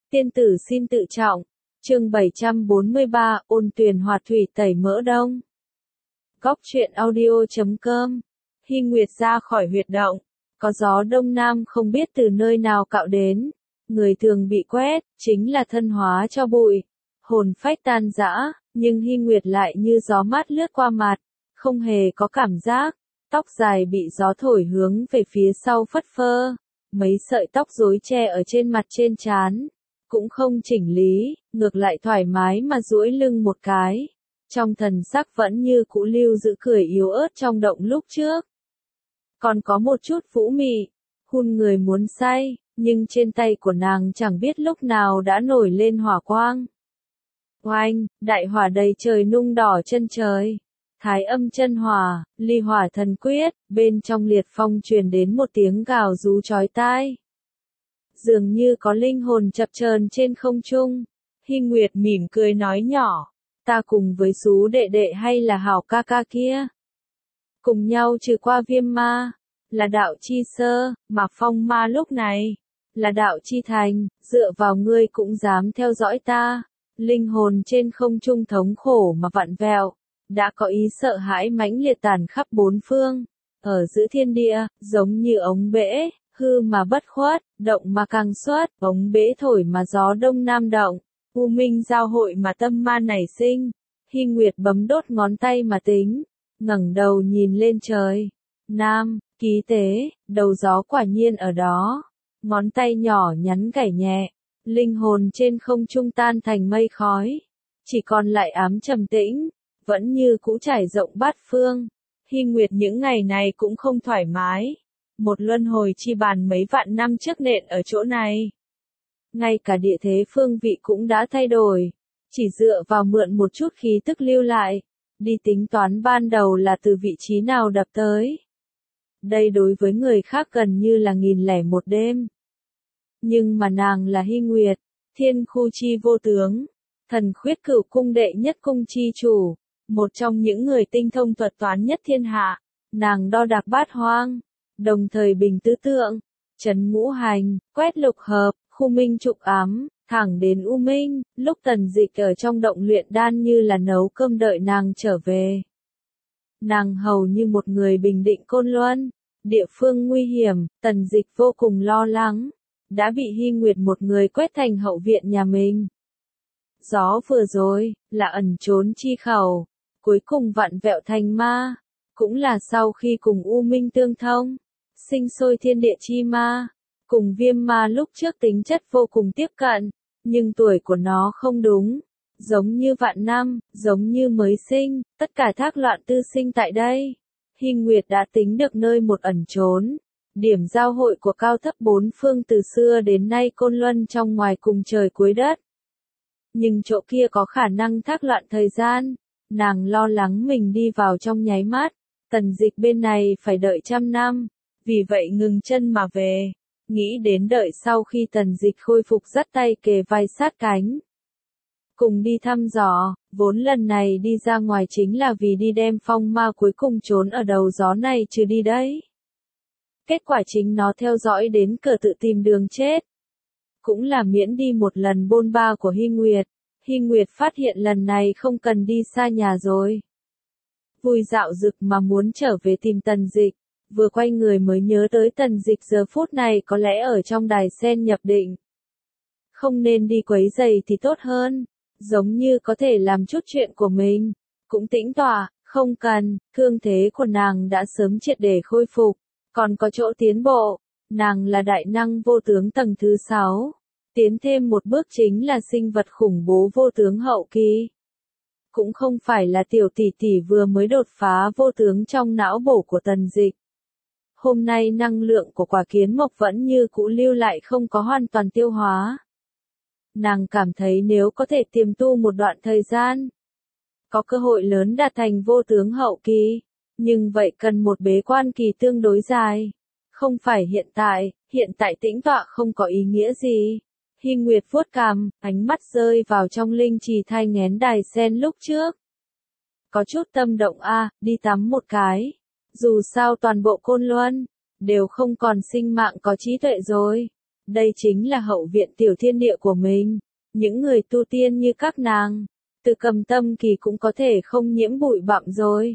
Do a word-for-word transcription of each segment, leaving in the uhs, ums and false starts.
Tiên tử xin tự trọng. Chương bảy trăm bốn mươi ba, ôn tuyền hòa thủy tẩy mỡ đông. Góc truyện audio chấm com. Hy Nguyệt ra khỏi huyệt động, có gió đông nam không biết từ nơi nào cạo đến, người thường bị quét, chính là thân hóa cho bụi, hồn phách tan rã, nhưng Hy Nguyệt lại như gió mát lướt qua mặt, không hề có cảm giác, tóc dài bị gió thổi hướng về phía sau phất phơ, mấy sợi tóc rối che ở trên mặt trên trán, cũng không chỉnh lý, ngược lại thoải mái mà duỗi lưng một cái. Trong thần sắc vẫn như cũ lưu giữ cười yếu ớt trong động lúc trước. Còn có một chút vũ mị, hun người muốn say, nhưng trên tay của nàng chẳng biết lúc nào đã nổi lên hỏa quang. Oanh, đại hỏa đầy trời nung đỏ chân trời. Thái âm chân hỏa, ly hỏa thần quyết, bên trong liệt phong truyền đến một tiếng gào rú chói tai. Dường như có linh hồn chập chờn trên không trung. Hy Nguyệt mỉm cười nói nhỏ, ta cùng với xú đệ đệ hay là hảo ca ca kia. Cùng nhau trừ qua viêm ma, là đạo chi sơ, mà phong ma lúc này, là đạo chi thành, dựa vào ngươi cũng dám theo dõi ta. Linh hồn trên không trung thống khổ mà vặn vẹo, đã có ý sợ hãi mãnh liệt tàn khắp bốn phương, ở giữa thiên địa, giống như ống bể, hư mà bất khuất, động mà càng xuất, ống bể thổi mà gió đông nam động, u minh giao hội mà tâm ma nảy sinh. Hy Nguyệt bấm đốt ngón tay mà tính, ngẩng đầu nhìn lên trời. Nam, ký tế, đầu gió quả nhiên ở đó. Ngón tay nhỏ nhắn gảy nhẹ, linh hồn trên không trung tan thành mây khói, chỉ còn lại ám trầm tĩnh, vẫn như cũ trải rộng bát phương. Hy Nguyệt những ngày này cũng không thoải mái, một luân hồi chi bàn mấy vạn năm trước nện ở chỗ này. Ngay cả địa thế phương vị cũng đã thay đổi, chỉ dựa vào mượn một chút khí tức lưu lại, đi tính toán ban đầu là từ vị trí nào đập tới. Đây đối với người khác gần như là nghìn lẻ một đêm. Nhưng mà nàng là Hy Nguyệt, thiên khu chi vô tướng, thần khuyết cửu cung đệ nhất cung chi chủ, một trong những người tinh thông thuật toán nhất thiên hạ, nàng đo đạc bát hoang, đồng thời bình tứ tượng, trấn ngũ hành, quét lục hợp, khu minh trục ám, thẳng đến u minh, lúc Tần Dịch ở trong động luyện đan như là nấu cơm đợi nàng trở về. Nàng hầu như một người bình định Côn Luân, địa phương nguy hiểm, Tần Dịch vô cùng lo lắng, đã bị Hy Nguyệt một người quét thành hậu viện nhà mình. Gió vừa rồi, là ẩn trốn chi khẩu, cuối cùng vặn vẹo thành ma, cũng là sau khi cùng U Minh tương thông, sinh sôi thiên địa chi ma, cùng viêm ma lúc trước tính chất vô cùng tiếp cận, nhưng tuổi của nó không đúng, giống như vạn năm, giống như mới sinh, tất cả thác loạn tư sinh tại đây. Hy Nguyệt đã tính được nơi một ẩn trốn, điểm giao hội của cao thấp bốn phương từ xưa đến nay Côn Luân trong ngoài cùng trời cuối đất. Nhưng chỗ kia có khả năng thác loạn thời gian, nàng lo lắng mình đi vào trong nháy mắt, Tần Dịch bên này phải đợi trăm năm, vì vậy ngừng chân mà về, nghĩ đến đợi sau khi Tần Dịch khôi phục dắt tay kề vai sát cánh. Cùng đi thăm dò, vốn lần này đi ra ngoài chính là vì đi đem phong ma cuối cùng trốn ở đầu gió này trừ đi đấy. Kết quả chính nó theo dõi đến cửa tự tìm đường chết. Cũng là miễn đi một lần bôn ba của Hy Nguyệt. Hy Nguyệt phát hiện lần này không cần đi xa nhà rồi. Vui dạo dực mà muốn trở về tìm Tần Dịch, vừa quay người mới nhớ tới Tần Dịch giờ phút này có lẽ ở trong đài sen nhập định. Không nên đi quấy rầy thì tốt hơn, giống như có thể làm chút chuyện của mình, cũng tĩnh tọa, không cần, thương thế của nàng đã sớm triệt để khôi phục, còn có chỗ tiến bộ, nàng là đại năng vô tướng tầng thứ sáu. Tiến thêm một bước chính là sinh vật khủng bố vô tướng hậu kỳ. Cũng không phải là tiểu tỷ tỷ vừa mới đột phá vô tướng trong não bổ của Tần Dịch. Hôm nay năng lượng của quả kiến mộc vẫn như cũ lưu lại không có hoàn toàn tiêu hóa. Nàng cảm thấy nếu có thể tiềm tu một đoạn thời gian, có cơ hội lớn đạt thành vô tướng hậu kỳ, nhưng vậy cần một bế quan kỳ tương đối dài. Không phải hiện tại, hiện tại tĩnh tọa không có ý nghĩa gì. Hy Nguyệt vuốt cằm, ánh mắt rơi vào trong linh trì thai nghén đài sen lúc trước. Có chút tâm động a, à, đi tắm một cái. Dù sao toàn bộ Côn Luân đều không còn sinh mạng có trí tuệ rồi. Đây chính là hậu viện tiểu thiên địa của mình. Những người tu tiên như các nàng, từ cầm tâm kỳ cũng có thể không nhiễm bụi bặm rồi.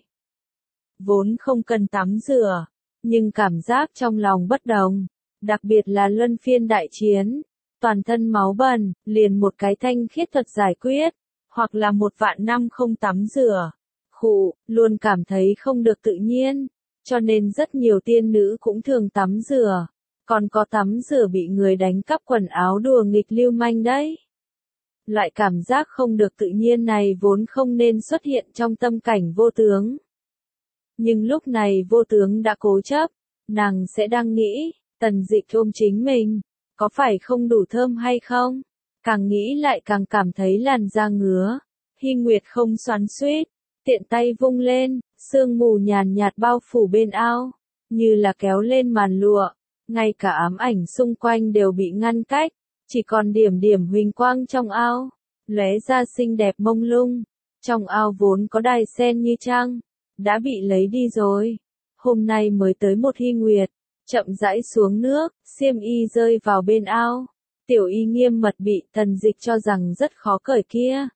Vốn không cần tắm rửa, nhưng cảm giác trong lòng bất đồng, đặc biệt là luân phiên đại chiến, toàn thân máu bẩn, liền một cái thanh khiết thuật giải quyết, hoặc là một vạn năm không tắm rửa, khụ, luôn cảm thấy không được tự nhiên, cho nên rất nhiều tiên nữ cũng thường tắm rửa, còn có tắm rửa bị người đánh cắp quần áo đùa nghịch lưu manh đấy. Loại cảm giác không được tự nhiên này vốn không nên xuất hiện trong tâm cảnh vô tướng. Nhưng lúc này vô tướng đã cố chấp, nàng sẽ đang nghĩ, Tần Dịch ôm chính mình, có phải không đủ thơm hay không? Càng nghĩ lại càng cảm thấy làn da ngứa. Hy Nguyệt không xoắn xuýt, tiện tay vung lên, sương mù nhàn nhạt bao phủ bên ao, như là kéo lên màn lụa, ngay cả ám ảnh xung quanh đều bị ngăn cách, chỉ còn điểm điểm huỳnh quang trong ao, lóe ra xinh đẹp mông lung. Trong ao vốn có đài sen như trăng, đã bị lấy đi rồi. Hôm nay mới tới một Hy Nguyệt, chậm rãi xuống nước, xiêm y rơi vào bên ao. Tiểu y nghiêm mật bị Tần Dịch cho rằng rất khó cởi kia.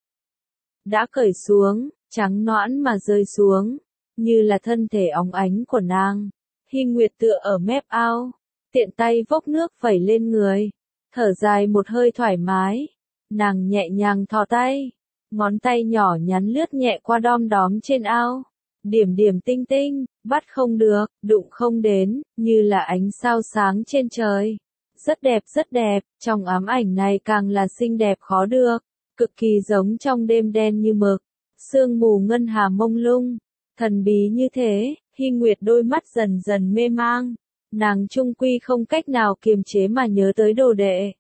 Đã cởi xuống, trắng nõn mà rơi xuống, như là thân thể óng ánh của nàng. Hy Nguyệt tựa ở mép ao, tiện tay vốc nước vẩy lên người, thở dài một hơi thoải mái. Nàng nhẹ nhàng thò tay, ngón tay nhỏ nhắn lướt nhẹ qua đom đóm trên ao. Điểm điểm tinh tinh, bắt không được, đụng không đến, như là ánh sao sáng trên trời. Rất đẹp rất đẹp, trong ám ảnh này càng là xinh đẹp khó được, cực kỳ giống trong đêm đen như mực, sương mù ngân hà mông lung, thần bí như thế. Hy Nguyệt đôi mắt dần dần mê mang, nàng trung quy không cách nào kiềm chế mà nhớ tới đồ đệ.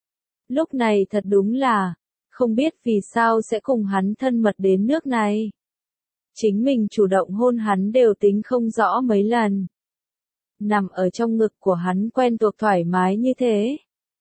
Lúc này thật đúng là, không biết vì sao sẽ cùng hắn thân mật đến nước này. Chính mình chủ động hôn hắn đều tính không rõ mấy lần. Nằm ở trong ngực của hắn quen thuộc thoải mái như thế.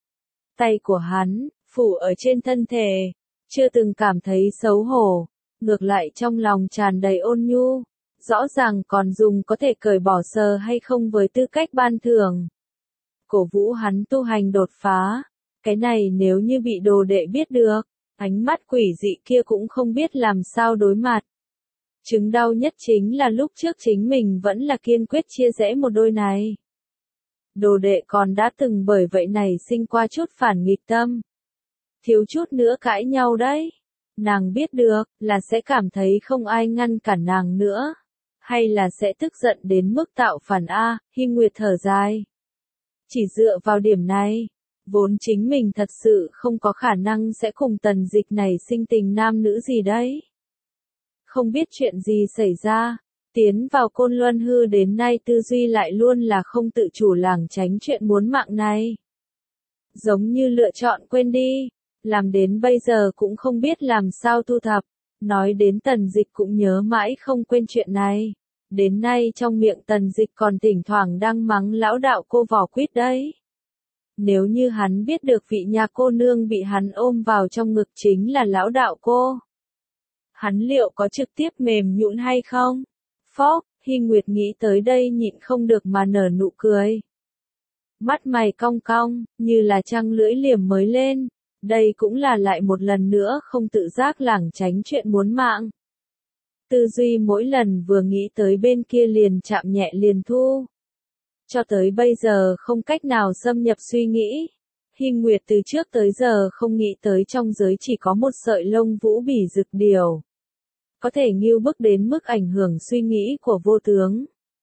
Tay của hắn, phủ ở trên thân thể, chưa từng cảm thấy xấu hổ, ngược lại trong lòng tràn đầy ôn nhu, rõ ràng còn dùng có thể cởi bỏ sờ hay không với tư cách ban thưởng. Cổ vũ hắn tu hành đột phá, cái này nếu như bị đồ đệ biết được, ánh mắt quỷ dị kia cũng không biết làm sao đối mặt. Chứng đau nhất chính là lúc trước chính mình vẫn là kiên quyết chia rẽ một đôi này. Đồ đệ còn đã từng bởi vậy này sinh qua chút phản nghịch tâm. Thiếu chút nữa cãi nhau đấy. Nàng biết được, là sẽ cảm thấy không ai ngăn cản nàng nữa. Hay là sẽ tức giận đến mức tạo phản A, Hy Nguyệt thở dài. Chỉ dựa vào điểm này, vốn chính mình thật sự không có khả năng sẽ cùng Tần Dịch này sinh tình nam nữ gì đấy. Không biết chuyện gì xảy ra, tiến vào Côn Luân Hư đến nay tư duy lại luôn là không tự chủ lảng tránh chuyện muốn mạng này. Giống như lựa chọn quên đi, làm đến bây giờ cũng không biết làm sao thu thập, nói đến Tần Dịch cũng nhớ mãi không quên chuyện này. Đến nay trong miệng Tần Dịch còn thỉnh thoảng đang mắng lão đạo cô vỏ quýt đấy. Nếu như hắn biết được vị nhà cô nương bị hắn ôm vào trong ngực chính là lão đạo cô, hắn liệu có trực tiếp mềm nhũn hay không? Phó, Hy Nguyệt nghĩ tới đây nhịn không được mà nở nụ cười. Mắt mày cong cong, như là trăng lưỡi liềm mới lên. Đây cũng là lại một lần nữa không tự giác lảng tránh chuyện muốn mạng. Tư duy mỗi lần vừa nghĩ tới bên kia liền chạm nhẹ liền thu. Cho tới bây giờ không cách nào xâm nhập suy nghĩ. Hy Nguyệt từ trước tới giờ không nghĩ tới trong giới chỉ có một sợi lông vũ bỉ rực điều. Có thể nghiêu bức đến mức ảnh hưởng suy nghĩ của vô tướng.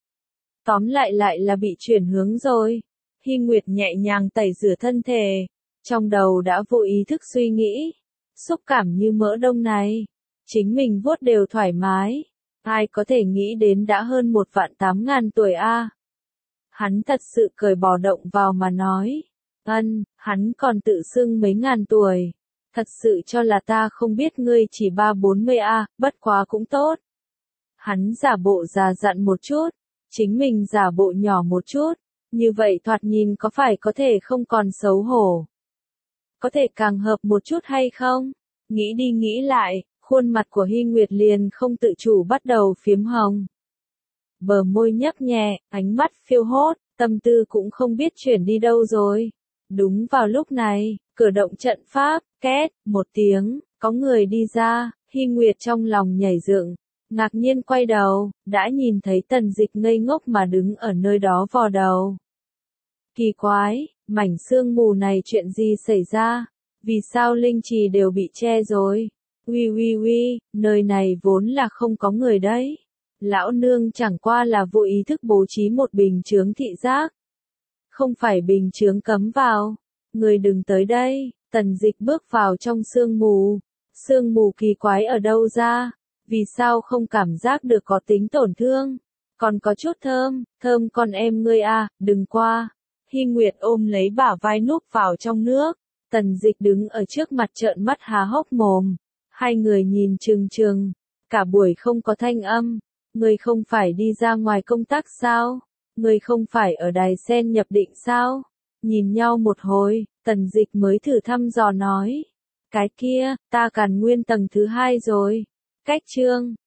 Tóm lại lại là bị chuyển hướng rồi. Hy Nguyệt nhẹ nhàng tẩy rửa thân thể. Trong đầu đã vô ý thức suy nghĩ. Xúc cảm như mỡ đông này. Chính mình vuốt đều thoải mái. Ai có thể nghĩ đến đã hơn một vạn tám ngàn tuổi a. Hắn thật sự cởi bỏ động vào mà nói. Ân, hắn còn tự xưng mấy ngàn tuổi. Thật sự cho là ta không biết ngươi chỉ ba bốn mươi a, bất quá cũng tốt. Hắn giả bộ già dặn một chút, chính mình giả bộ nhỏ một chút, như vậy thoạt nhìn có phải có thể không còn xấu hổ. Có thể càng hợp một chút hay không? Nghĩ đi nghĩ lại, khuôn mặt của Hy Nguyệt liền không tự chủ bắt đầu phiếm hồng. Bờ môi nhấp nhẹ, ánh mắt phiêu hốt, tâm tư cũng không biết chuyển đi đâu rồi. Đúng vào lúc này, cửa động trận pháp, két, một tiếng, có người đi ra, Hy Nguyệt trong lòng nhảy dựng, ngạc nhiên quay đầu, đã nhìn thấy Tần Dịch ngây ngốc mà đứng ở nơi đó vò đầu. Kỳ quái, mảnh sương mù này chuyện gì xảy ra? Vì sao linh trì đều bị che rồi? Uy uy uy, nơi này vốn là không có người đấy. Lão nương chẳng qua là vô ý thức bố trí một bình chướng thị giác. Không phải bình chướng cấm vào. Người đừng tới đây. Tần Dịch bước vào trong sương mù. Sương mù kỳ quái ở đâu ra? Vì sao không cảm giác được có tính tổn thương? Còn có chút thơm, thơm con em ngươi à, đừng qua. Hy Nguyệt ôm lấy bả vai núp vào trong nước. Tần Dịch đứng ở trước mặt trợn mắt há hốc mồm. Hai người nhìn trừng trừng. Cả buổi không có thanh âm. Ngươi không phải đi ra ngoài công tác sao? Ngươi không phải ở đài sen nhập định sao? Nhìn nhau một hồi, Tần Dịch mới thử thăm dò nói. Cái kia, ta càn nguyên tầng thứ hai rồi. Cách chương.